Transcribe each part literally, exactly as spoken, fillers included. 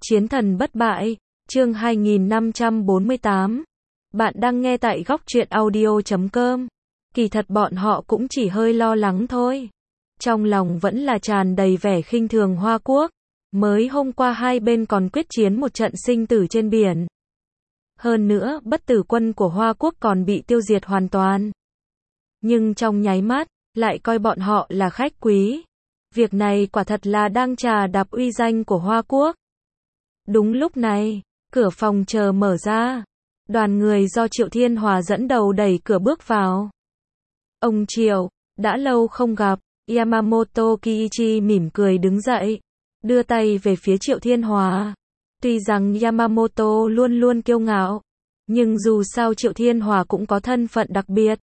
Chiến thần bất bại, chương hai nghìn năm trăm bốn mươi tám. Bạn đang nghe tại góc truyện audio chấm com. Kỳ thật bọn họ cũng chỉ hơi lo lắng thôi. Trong lòng vẫn là tràn đầy vẻ khinh thường Hoa Quốc. Mới hôm qua hai bên còn quyết chiến một trận sinh tử trên biển. Hơn nữa, bất tử quân của Hoa Quốc còn bị tiêu diệt hoàn toàn. Nhưng trong nháy mắt, lại coi bọn họ là khách quý. Việc này quả thật là đang trà đạp uy danh của Hoa Quốc. Đúng lúc này, cửa phòng chờ mở ra. Đoàn người do Triệu Thiên Hòa dẫn đầu đẩy cửa bước vào. Ông Triệu, đã lâu không gặp. Yamamoto Kiichi mỉm cười đứng dậy, đưa tay về phía Triệu Thiên Hòa. Tuy rằng Yamamoto luôn luôn kiêu ngạo, nhưng dù sao Triệu Thiên Hòa cũng có thân phận đặc biệt.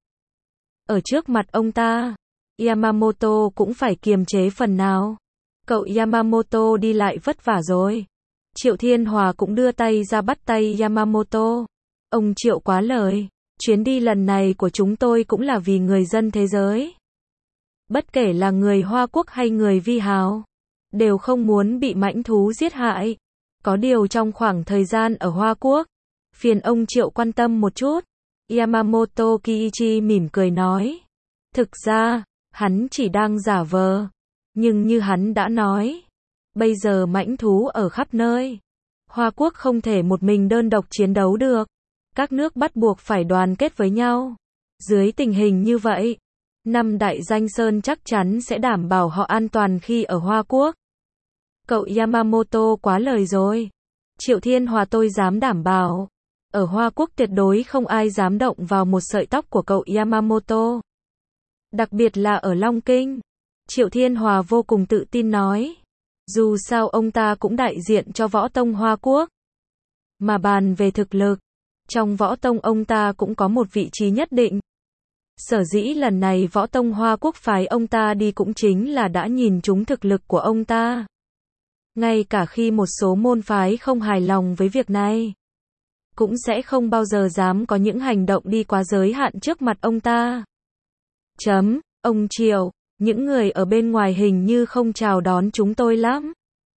Ở trước mặt ông ta, Yamamoto cũng phải kiềm chế phần nào. Cậu Yamamoto đi lại vất vả rồi. Triệu Thiên Hòa cũng đưa tay ra bắt tay Yamamoto. Ông Triệu quá lời, chuyến đi lần này của chúng tôi cũng là vì người dân thế giới. Bất kể là người Hoa Quốc hay người Vi Hào, đều không muốn bị mãnh thú giết hại. Có điều trong khoảng thời gian ở Hoa Quốc, phiền ông Triệu quan tâm một chút. Yamamoto Kiichi mỉm cười nói. Thực ra, hắn chỉ đang giả vờ. Nhưng như hắn đã nói, bây giờ mãnh thú ở khắp nơi. Hoa Quốc không thể một mình đơn độc chiến đấu được. Các nước bắt buộc phải đoàn kết với nhau. Dưới tình hình như vậy, năm đại danh sơn chắc chắn sẽ đảm bảo họ an toàn khi ở Hoa Quốc. Cậu Yamamoto quá lời rồi. Triệu Thiên Hòa tôi dám đảm bảo. Ở Hoa Quốc tuyệt đối không ai dám động vào một sợi tóc của cậu Yamamoto. Đặc biệt là ở Long Kinh. Triệu Thiên Hòa vô cùng tự tin nói. Dù sao ông ta cũng đại diện cho võ tông Hoa Quốc. Mà bàn về thực lực, trong võ tông ông ta cũng có một vị trí nhất định. Sở dĩ lần này võ tông Hoa Quốc phái ông ta đi cũng chính là đã nhìn trúng thực lực của ông ta. Ngay cả khi một số môn phái không hài lòng với việc này, cũng sẽ không bao giờ dám có những hành động đi quá giới hạn trước mặt ông ta. Chấm, ông Triệu, những người ở bên ngoài hình như không chào đón chúng tôi lắm.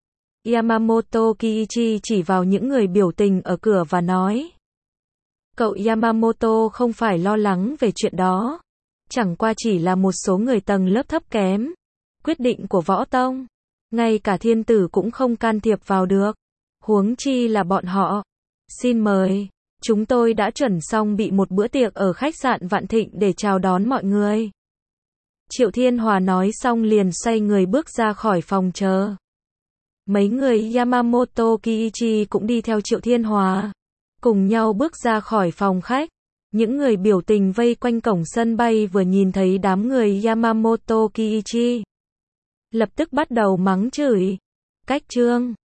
Yamamoto Kiichi chỉ vào những người biểu tình ở cửa và nói. Cậu Yamamoto không phải lo lắng về chuyện đó. Chẳng qua chỉ là một số người tầng lớp thấp kém. Quyết định của võ tông, ngay cả thiên tử cũng không can thiệp vào được. Huống chi là bọn họ. Xin mời, chúng tôi đã chuẩn xong bị một bữa tiệc ở khách sạn Vạn Thịnh để chào đón mọi người. Triệu Thiên Hòa nói xong liền xoay người bước ra khỏi phòng chờ. Mấy người Yamamoto Kiichi cũng đi theo Triệu Thiên Hòa, cùng nhau bước ra khỏi phòng khách. Những người biểu tình vây quanh cổng sân bay vừa nhìn thấy đám người Yamamoto Kiichi, lập tức bắt đầu mắng chửi. Cách trương,